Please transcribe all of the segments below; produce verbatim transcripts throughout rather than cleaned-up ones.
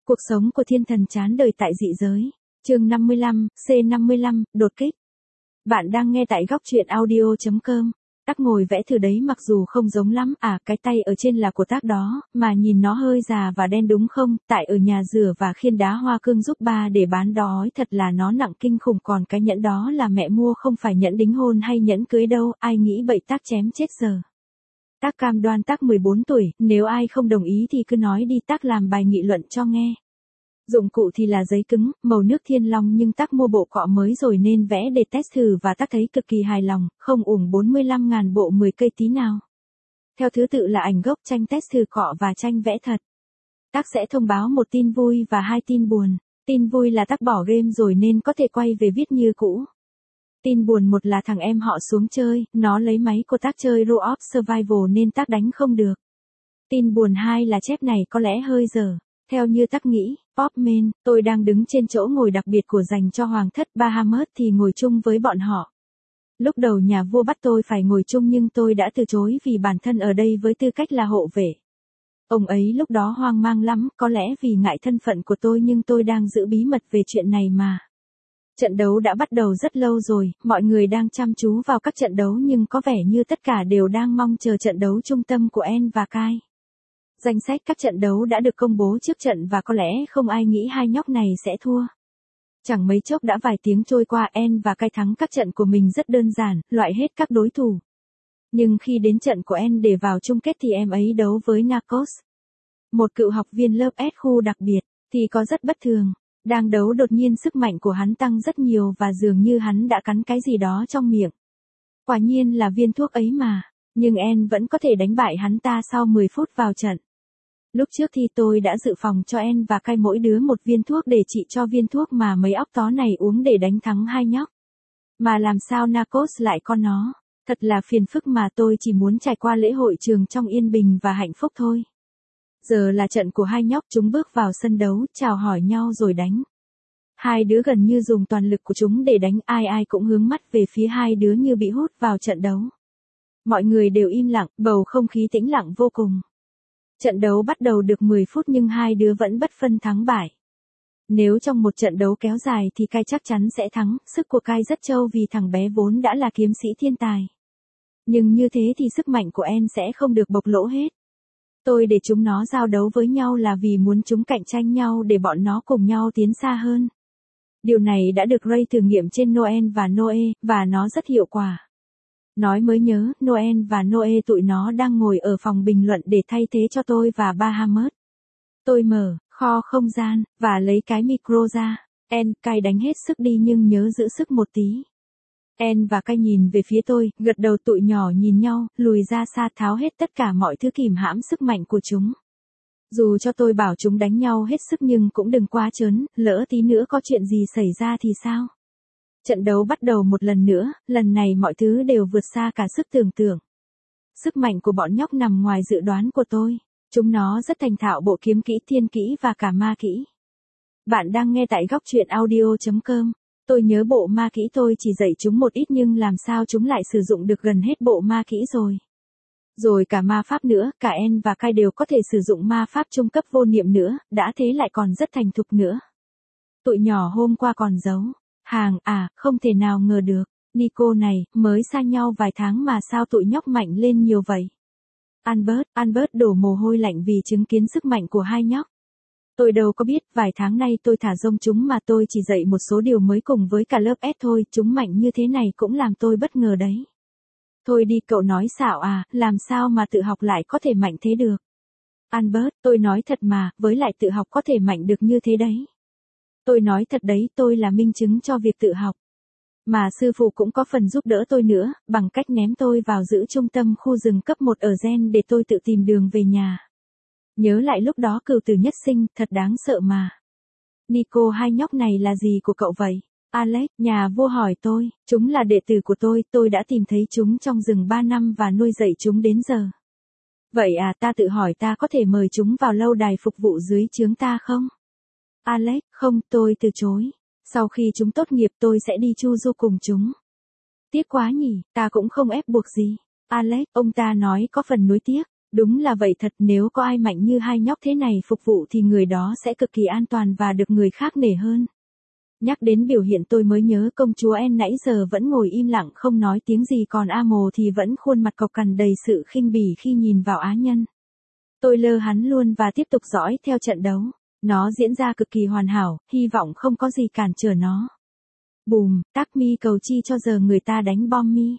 Cuộc sống của thiên thần chán đời tại dị giới. Chương năm mươi lăm, C năm mươi lăm, đột kích. Bạn đang nghe tại góc truyện audio chấm com. Tác ngồi vẽ thử đấy mặc dù không giống lắm, à cái tay ở trên là của tác đó, mà nhìn nó hơi già và đen đúng không, tại ở nhà rửa và khiên đá hoa cương giúp ba để bán đói thật là nó nặng kinh khủng, còn cái nhẫn đó là mẹ mua không phải nhẫn đính hôn hay nhẫn cưới đâu, ai nghĩ bậy tác chém chết giờ. Tác cam đoan tác mười bốn tuổi, nếu ai không đồng ý thì cứ nói đi, tác làm bài nghị luận cho nghe. Dụng cụ thì là giấy cứng, màu nước thiên long nhưng tác mua bộ cọ mới rồi nên vẽ để test thử và tác thấy cực kỳ hài lòng, không uổng bốn mươi lăm ngàn bộ mười cây tí nào. Theo thứ tự là ảnh gốc, tranh test thử cọ và tranh vẽ thật. Tác sẽ thông báo một tin vui và hai tin buồn. Tin vui là tác bỏ game rồi nên có thể quay về viết như cũ. Tin buồn một là thằng em họ xuống chơi, nó lấy máy của tác chơi Road of Survival nên tác đánh không được. Tin buồn hai là chép này có lẽ hơi dở. Theo như tác nghĩ, Popman, tôi đang đứng trên chỗ ngồi đặc biệt của dành cho hoàng thất Bahamut thì ngồi chung với bọn họ. Lúc đầu nhà vua bắt tôi phải ngồi chung nhưng tôi đã từ chối vì bản thân ở đây với tư cách là hộ vệ. Ông ấy lúc đó hoang mang lắm, có lẽ vì ngại thân phận của tôi nhưng tôi đang giữ bí mật về chuyện này mà. Trận đấu đã bắt đầu rất lâu rồi, mọi người đang chăm chú vào các trận đấu nhưng có vẻ như tất cả đều đang mong chờ trận đấu trung tâm của En và Kai. Danh sách các trận đấu đã được công bố trước trận và có lẽ không ai nghĩ hai nhóc này sẽ thua. Chẳng mấy chốc đã vài tiếng trôi qua, En và Kai thắng các trận của mình rất đơn giản, loại hết các đối thủ. Nhưng khi đến trận của En để vào chung kết thì em ấy đấu với Narcos. Một cựu học viên lớp S khu đặc biệt, thì có rất bất thường. Đang đấu đột nhiên sức mạnh của hắn tăng rất nhiều và dường như hắn đã cắn cái gì đó trong miệng. Quả nhiên là viên thuốc ấy mà, nhưng En vẫn có thể đánh bại hắn ta sau mười phút vào trận. Lúc trước thì tôi đã dự phòng cho En và Kai mỗi đứa một viên thuốc để trị cho viên thuốc mà mấy óc tó này uống để đánh thắng hai nhóc. Mà làm sao Narcos lại có nó, thật là phiền phức mà tôi chỉ muốn trải qua lễ hội trường trong yên bình và hạnh phúc thôi. Giờ là trận của hai nhóc, chúng bước vào sân đấu, chào hỏi nhau rồi đánh. Hai đứa gần như dùng toàn lực của chúng để đánh, ai ai cũng hướng mắt về phía hai đứa như bị hút vào trận đấu. Mọi người đều im lặng, bầu không khí tĩnh lặng vô cùng. Trận đấu bắt đầu được mười phút nhưng hai đứa vẫn bất phân thắng bại. Nếu trong một trận đấu kéo dài thì Kai chắc chắn sẽ thắng, sức của Kai rất trâu vì thằng bé vốn đã là kiếm sĩ thiên tài. Nhưng như thế thì sức mạnh của En sẽ không được bộc lộ hết. Tôi để chúng nó giao đấu với nhau là vì muốn chúng cạnh tranh nhau để bọn nó cùng nhau tiến xa hơn. Điều này đã được Ray thử nghiệm trên Noel và Noe, và nó rất hiệu quả. Nói mới nhớ, Noel và Noe tụi nó đang ngồi ở phòng bình luận để thay thế cho tôi và Bahamut. Tôi mở kho không gian, và lấy cái micro ra. En, Kai đánh hết sức đi nhưng nhớ giữ sức một tí. En và Kai nhìn về phía tôi, gật đầu, tụi nhỏ nhìn nhau, lùi ra xa tháo hết tất cả mọi thứ kìm hãm sức mạnh của chúng. Dù cho tôi bảo chúng đánh nhau hết sức nhưng cũng đừng quá trớn, lỡ tí nữa có chuyện gì xảy ra thì sao? Trận đấu bắt đầu một lần nữa, lần này mọi thứ đều vượt xa cả sức tưởng tượng. Sức mạnh của bọn nhóc nằm ngoài dự đoán của tôi. Chúng nó rất thành thạo bộ kiếm kỹ, thiên kỹ và cả ma kỹ. Bạn đang nghe tại góc truyện audio chấm com. Tôi nhớ bộ ma kỹ tôi chỉ dạy chúng một ít nhưng làm sao chúng lại sử dụng được gần hết bộ ma kỹ rồi. Rồi cả ma pháp nữa, cả En và Kai đều có thể sử dụng ma pháp trung cấp vô niệm nữa, đã thế lại còn rất thành thục nữa. Tụi nhỏ hôm qua còn giấu hàng, à, không thể nào ngờ được. Nico này, mới xa nhau vài tháng mà sao tụi nhóc mạnh lên nhiều vậy? Albert, Albert đổ mồ hôi lạnh vì chứng kiến sức mạnh của hai nhóc. Tôi đâu có biết, vài tháng nay tôi thả rông chúng mà tôi chỉ dạy một số điều mới cùng với cả lớp S thôi, chúng mạnh như thế này cũng làm tôi bất ngờ đấy. Thôi đi, cậu nói xạo à, làm sao mà tự học lại có thể mạnh thế được? Albert, tôi nói thật mà, với lại tự học có thể mạnh được như thế đấy. Tôi nói thật đấy, tôi là minh chứng cho việc tự học. Mà sư phụ cũng có phần giúp đỡ tôi nữa, bằng cách ném tôi vào giữ trung tâm khu rừng cấp một ở Gen để tôi tự tìm đường về nhà. Nhớ lại lúc đó cừu tử nhất sinh, thật đáng sợ mà. Nico, hai nhóc này là gì của cậu vậy? Alex, nhà vua hỏi tôi, chúng là đệ tử của tôi, tôi đã tìm thấy chúng trong rừng ba năm và nuôi dạy chúng đến giờ. Vậy à, ta tự hỏi ta có thể mời chúng vào lâu đài phục vụ dưới trướng ta không? Alex, không, tôi từ chối. Sau khi chúng tốt nghiệp tôi sẽ đi chu du cùng chúng. Tiếc quá nhỉ, ta cũng không ép buộc gì. Alex, ông ta nói có phần nuối tiếc. Đúng là vậy thật, nếu có ai mạnh như hai nhóc thế này phục vụ thì người đó sẽ cực kỳ an toàn và được người khác nể hơn. Nhắc đến biểu hiện tôi mới nhớ công chúa En nãy giờ vẫn ngồi im lặng không nói tiếng gì, còn A Mồ thì vẫn khuôn mặt cộc cằn đầy sự khinh bỉ khi nhìn vào á nhân. Tôi lơ hắn luôn và tiếp tục dõi theo trận đấu. Nó diễn ra cực kỳ hoàn hảo, hy vọng không có gì cản trở nó. Bùm, tác mi cầu chi cho giờ người ta đánh bom mi.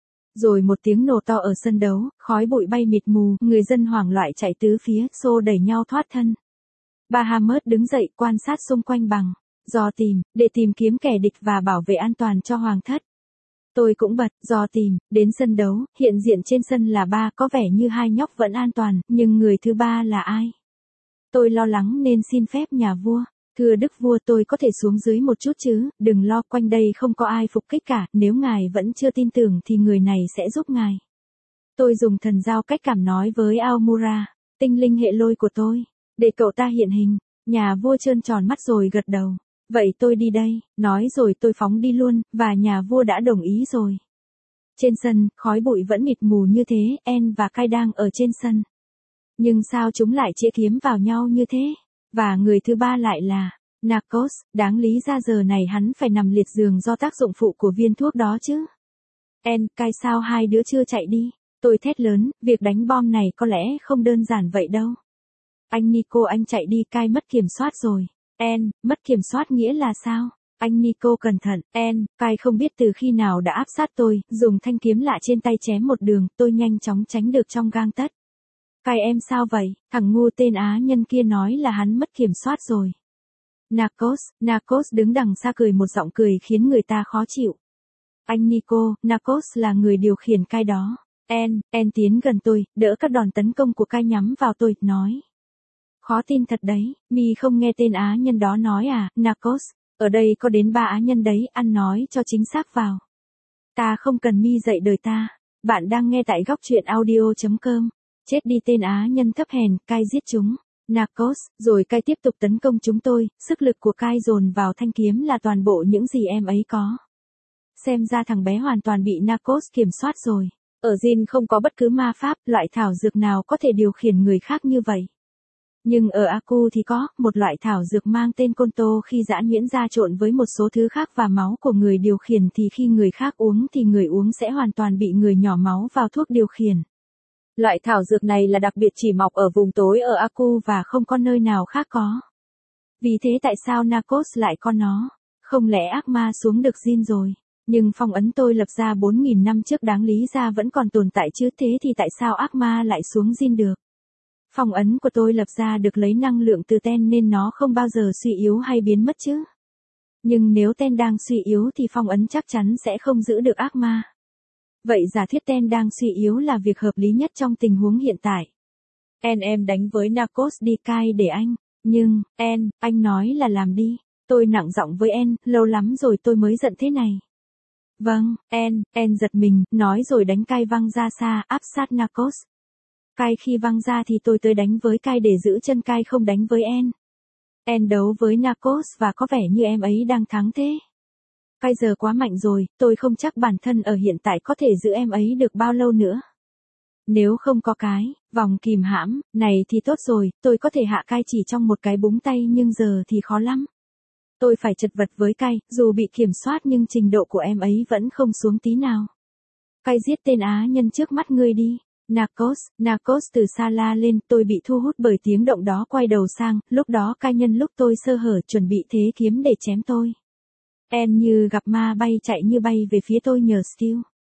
Rồi một tiếng nổ to ở sân đấu, khói bụi bay mịt mù, người dân hoảng loạn chạy tứ phía, xô đẩy nhau thoát thân. Bahamut đứng dậy quan sát xung quanh bằng dò tìm, để tìm kiếm kẻ địch và bảo vệ an toàn cho hoàng thất. Tôi cũng bật dò tìm, đến sân đấu, hiện diện trên sân là ba, có vẻ như hai nhóc vẫn an toàn, nhưng người thứ ba là ai? Tôi lo lắng nên xin phép nhà vua. Thưa đức vua, tôi có thể xuống dưới một chút chứ, đừng lo, quanh đây không có ai phục kích cả, nếu ngài vẫn chưa tin tưởng thì người này sẽ giúp ngài. Tôi dùng thần giao cách cảm nói với Almura, tinh linh hệ lôi của tôi, để cậu ta hiện hình. Nhà vua trơn tròn mắt rồi gật đầu. Vậy tôi đi đây, nói rồi tôi phóng đi luôn, và nhà vua đã đồng ý rồi. Trên sân, khói bụi vẫn mịt mù như thế, En và Kai đang ở trên sân. Nhưng sao chúng lại chĩa kiếm vào nhau như thế? Và người thứ ba lại là Narcos, đáng lý ra giờ này hắn phải nằm liệt giường do tác dụng phụ của viên thuốc đó chứ. En, Kai sao hai đứa chưa chạy đi? Tôi thét lớn, việc đánh bom này có lẽ không đơn giản vậy đâu. Anh Nico, anh chạy đi, Kai mất kiểm soát rồi. En, mất kiểm soát nghĩa là sao? Anh Nico cẩn thận. En, Kai không biết từ khi nào đã áp sát tôi, dùng thanh kiếm lạ trên tay chém một đường, tôi nhanh chóng tránh được trong gang tấc. Kai em sao vậy? Thằng ngu tên Á nhân kia nói là hắn mất kiểm soát rồi. Narcos, Narcos đứng đằng xa cười một giọng cười khiến người ta khó chịu. Anh Nico, Narcos là người điều khiển Kai đó. En, En tiến gần tôi, đỡ các đòn tấn công của Kai nhắm vào tôi, nói. Khó tin thật đấy, mi không nghe tên Á nhân đó nói à, Narcos, ở đây có đến ba Á nhân đấy, ăn nói cho chính xác vào. Ta không cần mi dạy đời ta. Bạn đang nghe tại góc truyện audio chấm com. Chết đi tên Á nhân thấp hèn, Kai giết chúng. Narcos, rồi Kai tiếp tục tấn công chúng tôi, sức lực của Kai dồn vào thanh kiếm là toàn bộ những gì em ấy có. Xem ra thằng bé hoàn toàn bị Narcos kiểm soát rồi. Ở Jin không có bất cứ ma pháp, loại thảo dược nào có thể điều khiển người khác như vậy. Nhưng ở Aku thì có, một loại thảo dược mang tên Konto khi giã nhuyễn ra trộn với một số thứ khác và máu của người điều khiển thì khi người khác uống thì người uống sẽ hoàn toàn bị người nhỏ máu vào thuốc điều khiển. Loại thảo dược này là đặc biệt chỉ mọc ở vùng tối ở Aku và không có nơi nào khác có. Vì thế tại sao Narcos lại có nó? Không lẽ ác ma xuống được Jin rồi? Nhưng phong ấn tôi lập ra bốn nghìn năm trước đáng lý ra vẫn còn tồn tại chứ, thế thì tại sao ác ma lại xuống Jin được? Phong ấn của tôi lập ra được lấy năng lượng từ Ten nên nó không bao giờ suy yếu hay biến mất chứ. Nhưng nếu Ten đang suy yếu thì phong ấn chắc chắn sẽ không giữ được ác ma. Vậy giả thiết Ten đang suy yếu là việc hợp lý nhất trong tình huống hiện tại. En em đánh với Narcos đi Kai để anh. Nhưng, En, anh nói là làm đi. Tôi nặng giọng với En, lâu lắm rồi tôi mới giận thế này. Vâng, En, En giật mình, nói rồi đánh Kai văng ra xa, áp sát Narcos. Kai khi văng ra thì tôi tới đánh với Kai để giữ chân Kai không đánh với En. En đấu với Narcos và có vẻ như em ấy đang thắng thế. Kai giờ quá mạnh rồi, tôi không chắc bản thân ở hiện tại có thể giữ em ấy được bao lâu nữa. Nếu không có cái vòng kìm hãm này thì tốt rồi, tôi có thể hạ Kai chỉ trong một cái búng tay, nhưng giờ thì khó lắm. Tôi phải chật vật với Kai, dù bị kiểm soát nhưng trình độ của em ấy vẫn không xuống tí nào. Kai giết tên Á nhân trước mắt ngươi đi. Narcos, Narcos từ xa la lên, tôi bị thu hút bởi tiếng động đó, quay đầu sang, lúc đó Kai nhân lúc tôi sơ hở chuẩn bị thế kiếm để chém tôi. En như gặp ma bay chạy như bay về phía tôi nhờ skill.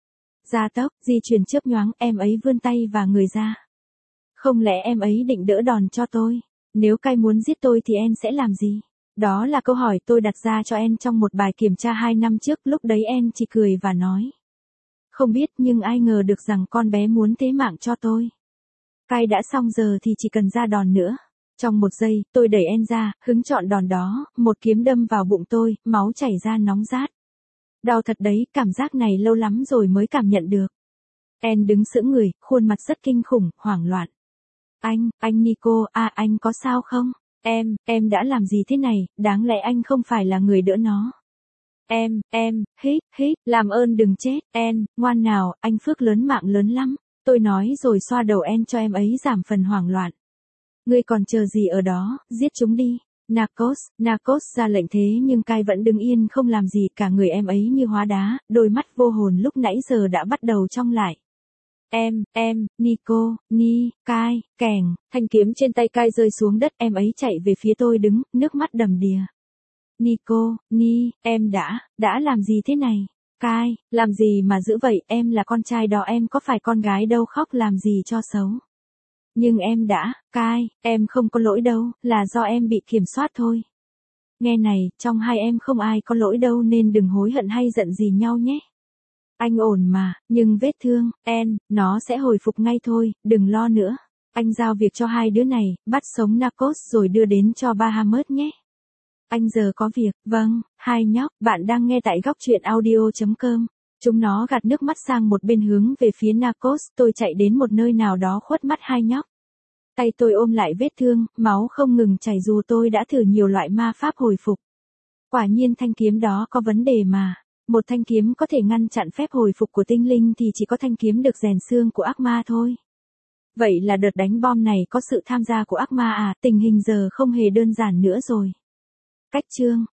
Gia tốc, di chuyển chớp nhoáng, em ấy vươn tay và người ra. Không lẽ em ấy định đỡ đòn cho tôi? Nếu Kai muốn giết tôi thì En sẽ làm gì? Đó là câu hỏi tôi đặt ra cho En trong một bài kiểm tra hai năm trước, lúc đấy En chỉ cười và nói. Không biết, nhưng ai ngờ được rằng con bé muốn thế mạng cho tôi. Kai đã xong giờ thì chỉ cần ra đòn nữa. Trong một giây, tôi đẩy En ra, hứng chọn đòn đó, một kiếm đâm vào bụng tôi, máu chảy ra nóng rát. Đau thật đấy, cảm giác này lâu lắm rồi mới cảm nhận được. En đứng sững người, khuôn mặt rất kinh khủng, hoảng loạn. Anh, anh Nico, à anh có sao không? Em, em đã làm gì thế này, đáng lẽ anh không phải là người đỡ nó. Em, em, hít, hít, làm ơn đừng chết, En, ngoan nào, anh phước lớn mạng lớn lắm. Tôi nói rồi xoa đầu En cho em ấy giảm phần hoảng loạn. Ngươi còn chờ gì ở đó, giết chúng đi. Narcos, Narcos ra lệnh thế nhưng Kai vẫn đứng yên không làm gì, cả người em ấy như hóa đá, đôi mắt vô hồn lúc nãy giờ đã bắt đầu trong lại. Em, em, Nico, Ni, Kai, kèng, thanh kiếm trên tay Kai rơi xuống đất, em ấy chạy về phía tôi đứng, nước mắt đầm đìa. Nico, Ni, em đã, đã làm gì thế này? Kai, làm gì mà dữ vậy, em là con trai đó, em có phải con gái đâu, khóc làm gì cho xấu. Nhưng em đã, Kai, em không có lỗi đâu, là do em bị kiểm soát thôi. Nghe này, trong hai em không ai có lỗi đâu nên đừng hối hận hay giận gì nhau nhé. Anh ổn mà, nhưng vết thương, En, nó sẽ hồi phục ngay thôi, đừng lo nữa. Anh giao việc cho hai đứa này, bắt sống Narcos rồi đưa đến cho Bahamas nhé. Anh giờ có việc, vâng, hai nhóc, bạn đang nghe tại góc truyện audio chấm com. Chúng nó gạt nước mắt sang một bên hướng về phía Narcos, tôi chạy đến một nơi nào đó khuất mắt hai nhóc. Tay tôi ôm lại vết thương, máu không ngừng chảy dù tôi đã thử nhiều loại ma pháp hồi phục. Quả nhiên thanh kiếm đó có vấn đề mà. Một thanh kiếm có thể ngăn chặn phép hồi phục của tinh linh thì chỉ có thanh kiếm được rèn xương của ác ma thôi. Vậy là đợt đánh bom này có sự tham gia của ác ma à, tình hình giờ không hề đơn giản nữa rồi. Cách chương